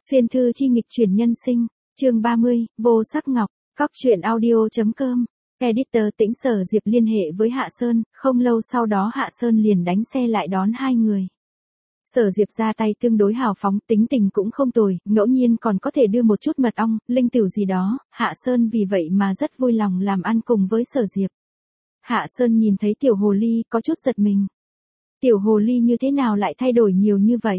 Xuyên thư chi nghịch chuyển nhân sinh, chương 30, vô sắc ngọc, cóc truyện audio.com. Editor Tĩnh Sở Diệp liên hệ với Hạ Sơn, không lâu sau đó Hạ Sơn liền đánh xe lại đón hai người. Sở Diệp ra tay tương đối hào phóng, tính tình cũng không tồi, ngẫu nhiên còn có thể đưa một chút mật ong, linh tiểu gì đó, Hạ Sơn vì vậy mà rất vui lòng làm ăn cùng với Sở Diệp. Hạ Sơn nhìn thấy tiểu hồ ly, có chút giật mình. Tiểu hồ ly như thế nào lại thay đổi nhiều như vậy?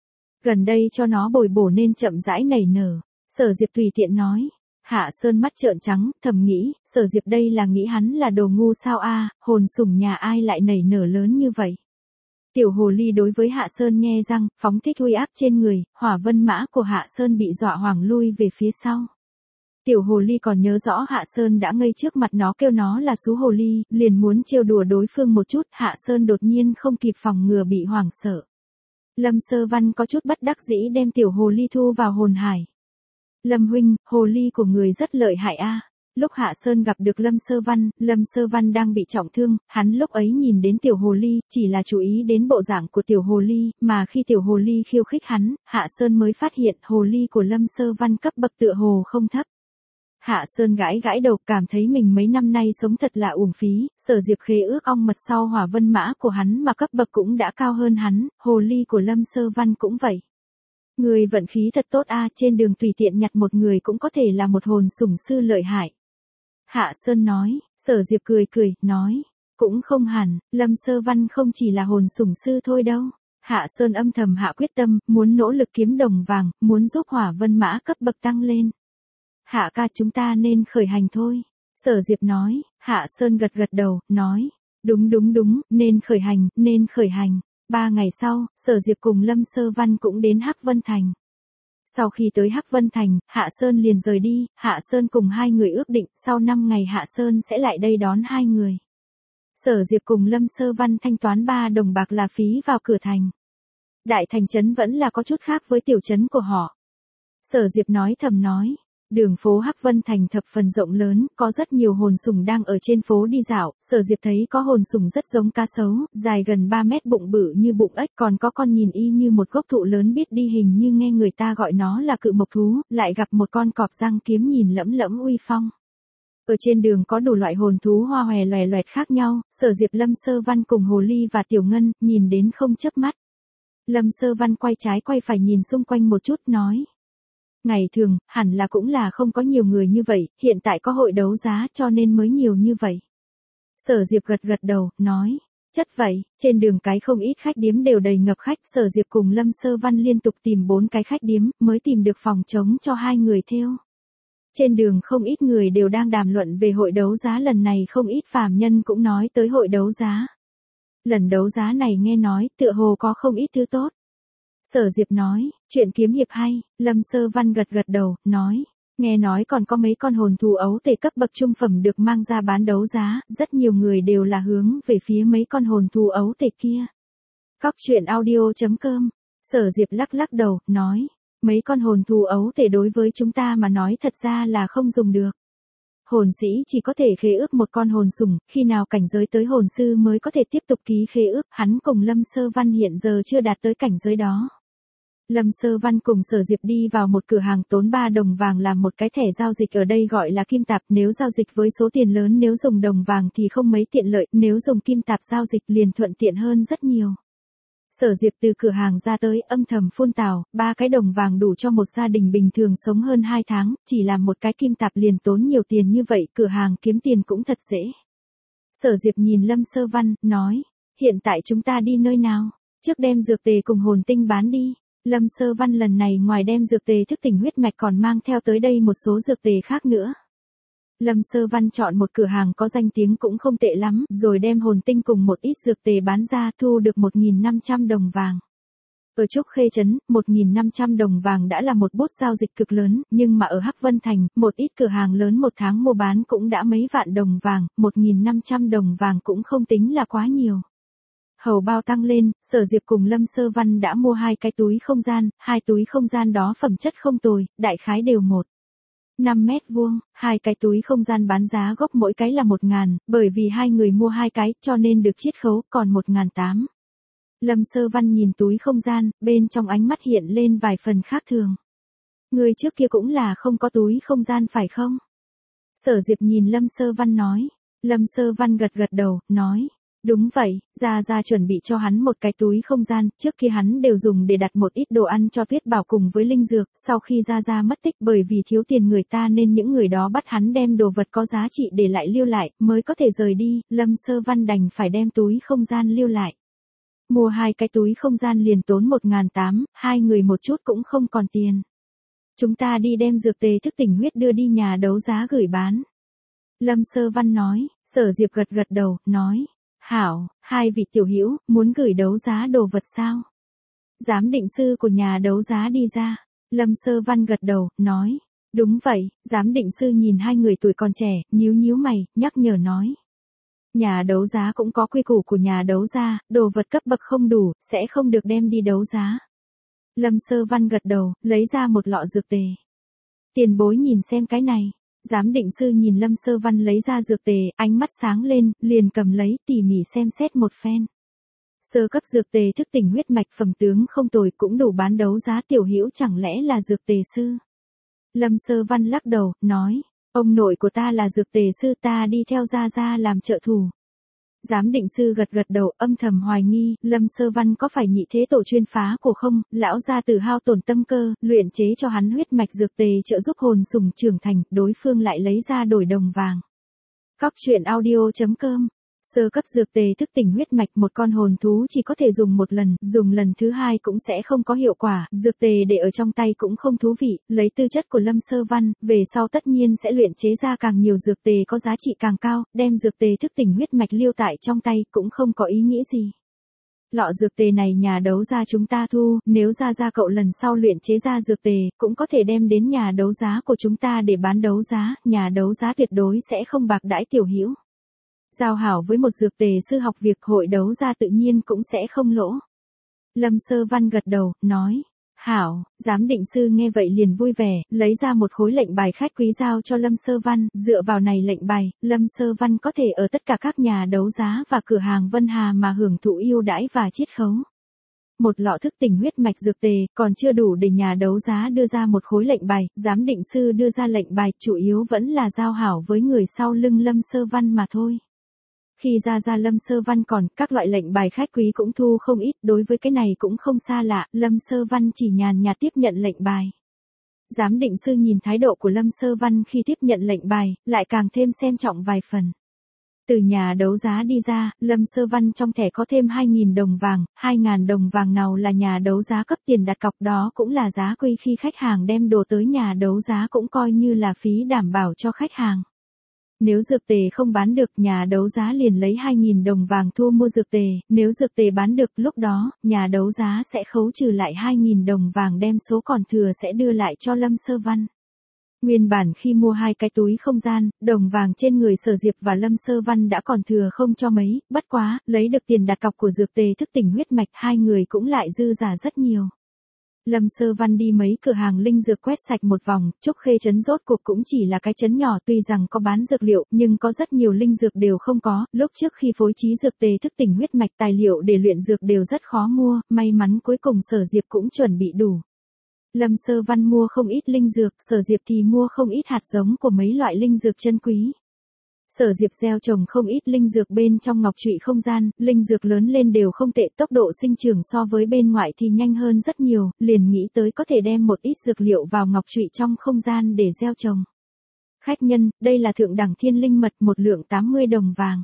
Gần đây cho nó bồi bổ nên chậm rãi nảy nở, Sở Diệp tùy tiện nói. Hạ Sơn mắt trợn trắng, thầm nghĩ, Sở Diệp đây là nghĩ hắn là đồ ngu sao a, hồn sủng nhà ai lại nảy nở lớn như vậy. Tiểu hồ ly đối với Hạ Sơn nhe răng, phóng thích uy áp trên người, hỏa vân mã của Hạ Sơn bị dọa hoảng lui về phía sau. Tiểu hồ ly còn nhớ rõ Hạ Sơn đã ngây trước mặt nó kêu nó là xú hồ ly, liền muốn trêu đùa đối phương một chút, Hạ Sơn đột nhiên không kịp phòng ngừa bị hoảng sợ. Lâm Sơ Văn có chút bất đắc dĩ đem tiểu hồ ly thu vào hồn hải. Lâm huynh, hồ ly của người rất lợi hại a. Lúc Hạ Sơn gặp được Lâm Sơ Văn đang bị trọng thương, hắn lúc ấy nhìn đến tiểu hồ ly, chỉ là chú ý đến bộ dạng của tiểu hồ ly, mà khi tiểu hồ ly khiêu khích hắn, Hạ Sơn mới phát hiện hồ ly của Lâm Sơ Văn cấp bậc tựa hồ không thấp. Hạ Sơn gãi gãi đầu, cảm thấy mình mấy năm nay sống thật là uổng phí, Sở Diệp khế ước ong mật sau hỏa vân mã của hắn mà cấp bậc cũng đã cao hơn hắn, hồ ly của Lâm Sơ Văn cũng vậy. Người vận khí thật tốt a, trên đường tùy tiện nhặt một người cũng có thể là một hồn sủng sư lợi hại. Hạ Sơn nói, Sở Diệp cười cười, nói, cũng không hẳn, Lâm Sơ Văn không chỉ là hồn sủng sư thôi đâu. Hạ Sơn âm thầm hạ quyết tâm, muốn nỗ lực kiếm đồng vàng, muốn giúp hỏa vân mã cấp bậc tăng lên. Hạ ca, chúng ta nên khởi hành thôi. Sở Diệp nói. Hạ Sơn gật gật đầu, nói, đúng, nên khởi hành. 3 ngày sau, Sở Diệp cùng Lâm Sơ Văn cũng đến Hắc Vân Thành. Sau khi tới Hắc Vân Thành, Hạ Sơn liền rời đi, Hạ Sơn cùng hai người ước định, sau 5 ngày Hạ Sơn sẽ lại đây đón hai người. Sở Diệp cùng Lâm Sơ Văn thanh toán 3 đồng bạc là phí vào cửa thành. Đại thành trấn vẫn là có chút khác với tiểu trấn của họ. Sở Diệp nói thầm nói. Đường phố Hắc Vân Thành thập phần rộng lớn, có rất nhiều hồn sủng đang ở trên phố đi dạo, Sở Diệp thấy có hồn sủng rất giống cá sấu, dài gần 3 mét, bụng bự như bụng ếch, còn có con nhìn y như một gốc thụ lớn, biết đi hình như nghe người ta gọi nó là cự mộc thú, lại gặp một con cọp răng kiếm nhìn lẫm lẫm uy phong. Ở trên đường có đủ loại hồn thú hoa hòe loè loẹt khác nhau, Sở Diệp, Lâm Sơ Văn cùng hồ ly và tiểu ngân, nhìn đến không chớp mắt. Lâm Sơ Văn quay trái quay phải nhìn xung quanh một chút, nói. Ngày thường, hẳn là cũng là không có nhiều người như vậy, hiện tại có hội đấu giá cho nên mới nhiều như vậy. Sở Diệp gật gật đầu, nói, chất vậy, trên đường cái không ít khách điếm đều đầy ngập khách, Sở Diệp cùng Lâm Sơ Văn liên tục tìm 4 cái khách điếm, mới tìm được phòng trống cho hai người theo. Trên đường không ít người đều đang đàm luận về hội đấu giá lần này, không ít phàm nhân cũng nói tới hội đấu giá. Lần đấu giá này nghe nói, tựa hồ có không ít thứ tốt. Sở Diệp nói, chuyện kiếm hiệp hay, Lâm Sơ Văn gật gật đầu, nói, nghe nói còn có mấy con hồn thú ấu tể cấp bậc trung phẩm được mang ra bán đấu giá, rất nhiều người đều là hướng về phía mấy con hồn thú ấu tể kia. Cóc truyện audio.com. Sở Diệp lắc lắc đầu, nói, mấy con hồn thú ấu tể đối với chúng ta mà nói thật ra là không dùng được. Hồn sĩ chỉ có thể khế ước một con hồn sủng, khi nào cảnh giới tới hồn sư mới có thể tiếp tục ký khế ước, hắn cùng Lâm Sơ Văn hiện giờ chưa đạt tới cảnh giới đó. Lâm Sơ Văn cùng Sở Diệp đi vào một cửa hàng tốn 3 đồng vàng làm một cái thẻ giao dịch, ở đây gọi là kim tạp, nếu giao dịch với số tiền lớn, nếu dùng đồng vàng thì không mấy tiện lợi, nếu dùng kim tạp giao dịch liền thuận tiện hơn rất nhiều. Sở Diệp từ cửa hàng ra tới, âm thầm phun tào, 3 cái đồng vàng đủ cho một gia đình bình thường sống hơn 2 tháng, chỉ làm một cái kim tạp liền tốn nhiều tiền như vậy, cửa hàng kiếm tiền cũng thật dễ. Sở Diệp nhìn Lâm Sơ Văn, nói, hiện tại chúng ta đi nơi nào? Trước đem dược tề cùng hồn tinh bán đi. Lâm Sơ Văn lần này ngoài đem dược tề thức tỉnh huyết mạch còn mang theo tới đây một số dược tề khác nữa. Lâm Sơ Văn chọn một cửa hàng có danh tiếng cũng không tệ lắm, rồi đem hồn tinh cùng một ít dược tề bán ra, thu được 1.500 đồng vàng. Ở Trúc Khê Trấn, 1.500 đồng vàng đã là một bút giao dịch cực lớn, nhưng mà ở Hắc Vân Thành, một ít cửa hàng lớn một tháng mua bán cũng đã mấy vạn đồng vàng, 1.500 đồng vàng cũng không tính là quá nhiều. Hầu bao tăng lên, Sở Diệp cùng Lâm Sơ Văn đã mua 2 cái túi không gian, 2 túi không gian đó phẩm chất không tồi, đại khái đều 1,5 mét vuông, 2 cái túi không gian bán giá gốc mỗi cái là 1.000, bởi vì hai người mua 2 cái cho nên được chiết khấu còn 1.800. Lâm Sơ Văn nhìn túi không gian, bên trong ánh mắt hiện lên vài phần khác thường. Ngươi trước kia cũng là không có túi không gian phải không? Sở Diệp nhìn Lâm Sơ Văn nói. Lâm Sơ Văn gật gật đầu, nói. Đúng vậy, Gia Gia chuẩn bị cho hắn một cái túi không gian, trước kia hắn đều dùng để đặt một ít đồ ăn cho Tuyết Bảo cùng với linh dược, sau khi Gia Gia mất tích bởi vì thiếu tiền người ta nên những người đó bắt hắn đem đồ vật có giá trị để lại lưu lại, mới có thể rời đi, Lâm Sơ Văn đành phải đem túi không gian lưu lại. Mua 2 cái túi không gian liền tốn 1.800, hai người một chút cũng không còn tiền. Chúng ta đi đem dược tề thức tỉnh huyết đưa đi nhà đấu giá gửi bán. Lâm Sơ Văn nói, Sở Diệp gật gật đầu, nói. Hảo, hai vị tiểu hữu, muốn gửi đấu giá đồ vật sao? Giám định sư của nhà đấu giá đi ra. Lâm Sơ Văn gật đầu, nói. Đúng vậy, giám định sư nhìn hai người tuổi còn trẻ, nhíu nhíu mày, nhắc nhở nói. Nhà đấu giá cũng có quy củ của nhà đấu giá, đồ vật cấp bậc không đủ, sẽ không được đem đi đấu giá. Lâm Sơ Văn gật đầu, lấy ra một lọ dược tề. Tiền bối nhìn xem cái này. Giám định sư nhìn Lâm Sơ Văn lấy ra dược tề, ánh mắt sáng lên, liền cầm lấy tỉ mỉ xem xét một phen. Sơ cấp dược tề thức tỉnh huyết mạch phẩm tướng không tồi cũng đủ bán đấu giá tiểu hữu chẳng lẽ là dược tề sư. Lâm Sơ Văn lắc đầu, nói, ông nội của ta là dược tề sư ta đi theo Gia Gia làm trợ thủ. Giám định sư gật gật đầu âm thầm hoài nghi, Lâm Sơ Văn có phải nhị thế tổ chuyên phá của không, lão gia tử hao tổn tâm cơ, luyện chế cho hắn huyết mạch dược tề trợ giúp hồn sủng trưởng thành, đối phương lại lấy ra đổi đồng vàng. Cóc truyện audio.com. Sơ cấp dược tề thức tỉnh huyết mạch một con hồn thú chỉ có thể dùng một lần, dùng lần thứ hai cũng sẽ không có hiệu quả, dược tề để ở trong tay cũng không thú vị, lấy tư chất của Lâm Sơ Văn, về sau tất nhiên sẽ luyện chế ra càng nhiều dược tề có giá trị càng cao, đem dược tề thức tỉnh huyết mạch lưu tại trong tay cũng không có ý nghĩa gì. Lọ dược tề này nhà đấu giá chúng ta thu, nếu Gia cậu lần sau luyện chế ra dược tề, cũng có thể đem đến nhà đấu giá của chúng ta để bán đấu giá, nhà đấu giá tuyệt đối sẽ không bạc đãi tiểu hữu. Giao hảo với một dược tề sư học việc hội đấu giá tự nhiên cũng sẽ không lỗ. Lâm Sơ Văn gật đầu, nói. Hảo, giám định sư nghe vậy liền vui vẻ, lấy ra một khối lệnh bài khách quý giao cho Lâm Sơ Văn, dựa vào này lệnh bài, Lâm Sơ Văn có thể ở tất cả các nhà đấu giá và cửa hàng Vân Hà mà hưởng thụ ưu đãi và chiết khấu. Một lọ thức tỉnh huyết mạch dược tề, còn chưa đủ để nhà đấu giá đưa ra một khối lệnh bài, giám định sư đưa ra lệnh bài, chủ yếu vẫn là giao hảo với người sau lưng Lâm Sơ Văn mà thôi. Khi ra Lâm Sơ Văn còn, các loại lệnh bài khách quý cũng thu không ít, đối với cái này cũng không xa lạ, Lâm Sơ Văn chỉ nhàn nhạt tiếp nhận lệnh bài. Giám định sư nhìn thái độ của Lâm Sơ Văn khi tiếp nhận lệnh bài, lại càng thêm xem trọng vài phần. Từ nhà đấu giá đi ra, Lâm Sơ Văn trong thẻ có thêm 2.000 đồng vàng, 2.000 đồng vàng nào là nhà đấu giá cấp tiền đặt cọc đó cũng là giá quy khi khách hàng đem đồ tới nhà đấu giá cũng coi như là phí đảm bảo cho khách hàng. Nếu dược tề không bán được, nhà đấu giá liền lấy 2.000 đồng vàng thu mua dược tề, nếu dược tề bán được, lúc đó, nhà đấu giá sẽ khấu trừ lại 2.000 đồng vàng đem số còn thừa sẽ đưa lại cho Lâm Sơ Văn. Nguyên bản khi mua 2 cái túi không gian, đồng vàng trên người Sở Diệp và Lâm Sơ Văn đã còn thừa không cho mấy, bất quá, lấy được tiền đặt cọc của dược tề thức tỉnh huyết mạch hai người cũng lại dư giả rất nhiều. Lâm Sơ Văn đi mấy cửa hàng linh dược quét sạch một vòng, Trúc Khê trấn rốt cuộc cũng chỉ là cái trấn nhỏ tuy rằng có bán dược liệu nhưng có rất nhiều linh dược đều không có, lúc trước khi phối trí dược tề thức tỉnh huyết mạch tài liệu để luyện dược đều rất khó mua, may mắn cuối cùng Sở Diệp cũng chuẩn bị đủ. Lâm Sơ Văn mua không ít linh dược, Sở Diệp thì mua không ít hạt giống của mấy loại linh dược chân quý. Sở Diệp gieo trồng không ít linh dược bên trong ngọc trụy không gian, linh dược lớn lên đều không tệ, tốc độ sinh trưởng so với bên ngoài thì nhanh hơn rất nhiều, liền nghĩ tới có thể đem một ít dược liệu vào ngọc trụy trong không gian để gieo trồng. Khách nhân, đây là thượng đẳng thiên linh mật, một lượng 80 đồng vàng.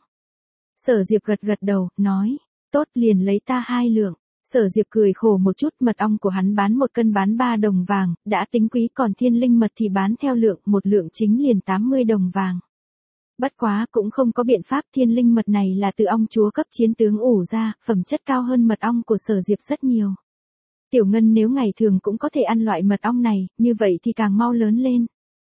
Sở Diệp gật gật đầu, nói, tốt liền lấy ta 2 lượng. Sở Diệp cười khổ một chút, mật ong của hắn bán 1 cân bán 3 đồng vàng, đã tính quý, còn thiên linh mật thì bán theo lượng, 1 lượng chính liền 80 đồng vàng. Bất quá cũng không có biện pháp, thiên linh mật này là từ ong chúa cấp chiến tướng ủ ra, phẩm chất cao hơn mật ong của Sở Diệp rất nhiều. Tiểu Ngân nếu ngày thường cũng có thể ăn loại mật ong này, như vậy thì càng mau lớn lên.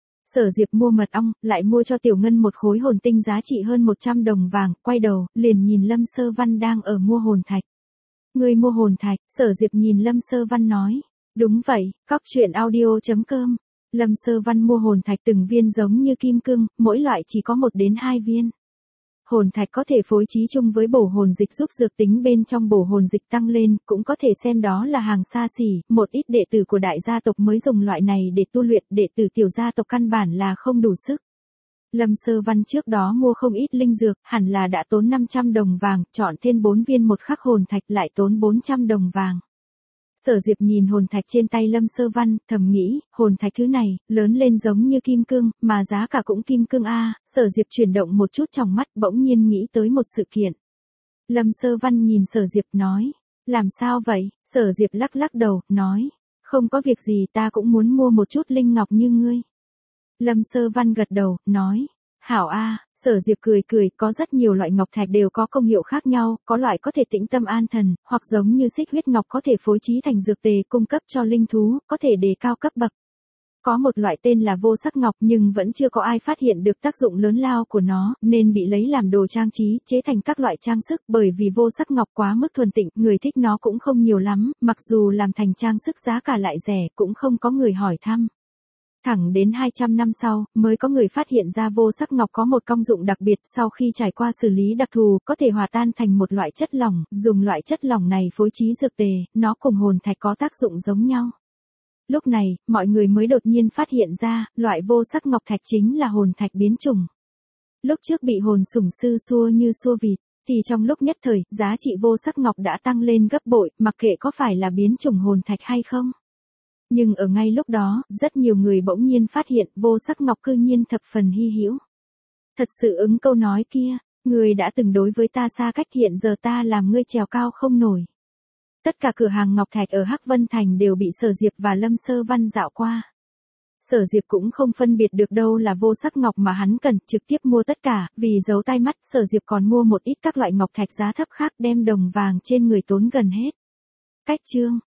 Sở Diệp mua mật ong, lại mua cho Tiểu Ngân một khối hồn tinh giá trị hơn 100 đồng vàng, quay đầu, liền nhìn Lâm Sơ Văn đang ở mua hồn thạch. Người mua hồn thạch, Sở Diệp nhìn Lâm Sơ Văn nói. Đúng vậy, cóc truyện audio.com. Lâm Sơ Văn mua hồn thạch từng viên giống như kim cương, mỗi loại chỉ có 1 đến 2 viên. Hồn thạch có thể phối trí chung với bổ hồn dịch giúp dược tính bên trong bổ hồn dịch tăng lên, cũng có thể xem đó là hàng xa xỉ, một ít đệ tử của đại gia tộc mới dùng loại này để tu luyện, đệ tử tiểu gia tộc căn bản là không đủ sức. Lâm Sơ Văn trước đó mua không ít linh dược, hẳn là đã tốn 500 đồng vàng, chọn thêm 4 viên một khắc hồn thạch lại tốn 400 đồng vàng. Sở Diệp nhìn hồn thạch trên tay Lâm Sơ Văn, thầm nghĩ, hồn thạch thứ này, lớn lên giống như kim cương, mà giá cả cũng kim cương a. Sở Diệp chuyển động một chút trong mắt, bỗng nhiên nghĩ tới một sự kiện. Lâm Sơ Văn nhìn Sở Diệp nói, làm sao vậy? Sở Diệp lắc lắc đầu, nói, không có việc gì, ta cũng muốn mua một chút linh ngọc như ngươi. Lâm Sơ Văn gật đầu, nói, hảo a. Sở Diệp cười cười, có rất nhiều loại ngọc thạch đều có công hiệu khác nhau, có loại có thể tĩnh tâm an thần, hoặc giống như xích huyết ngọc có thể phối trí thành dược tề cung cấp cho linh thú, có thể đề cao cấp bậc. Có một loại tên là vô sắc ngọc nhưng vẫn chưa có ai phát hiện được tác dụng lớn lao của nó, nên bị lấy làm đồ trang trí, chế thành các loại trang sức, bởi vì vô sắc ngọc quá mức thuần tịnh, người thích nó cũng không nhiều lắm, mặc dù làm thành trang sức giá cả lại rẻ, cũng không có người hỏi thăm. Thẳng đến 200 năm sau, mới có người phát hiện ra vô sắc ngọc có một công dụng đặc biệt, sau khi trải qua xử lý đặc thù, có thể hòa tan thành một loại chất lỏng, dùng loại chất lỏng này phối trí dược tề, nó cùng hồn thạch có tác dụng giống nhau. Lúc này, mọi người mới đột nhiên phát hiện ra, loại vô sắc ngọc thạch chính là hồn thạch biến chủng. Lúc trước bị hồn sủng sư xua như xua vịt, thì trong lúc nhất thời, giá trị vô sắc ngọc đã tăng lên gấp bội, mặc kệ có phải là biến chủng hồn thạch hay không. Nhưng ở ngay lúc đó, rất nhiều người bỗng nhiên phát hiện vô sắc ngọc cư nhiên thập phần hy hữu. Thật sự ứng câu nói kia, người đã từng đối với ta xa cách, hiện giờ ta làm ngươi trèo cao không nổi. Tất cả cửa hàng ngọc thạch ở Hắc Vân Thành đều bị Sở Diệp và Lâm Sơ Văn dạo qua. Sở Diệp cũng không phân biệt được đâu là vô sắc ngọc mà hắn cần, trực tiếp mua tất cả, vì giấu tai mắt, Sở Diệp còn mua một ít các loại ngọc thạch giá thấp khác, đem đồng vàng trên người tốn gần hết. Cách chương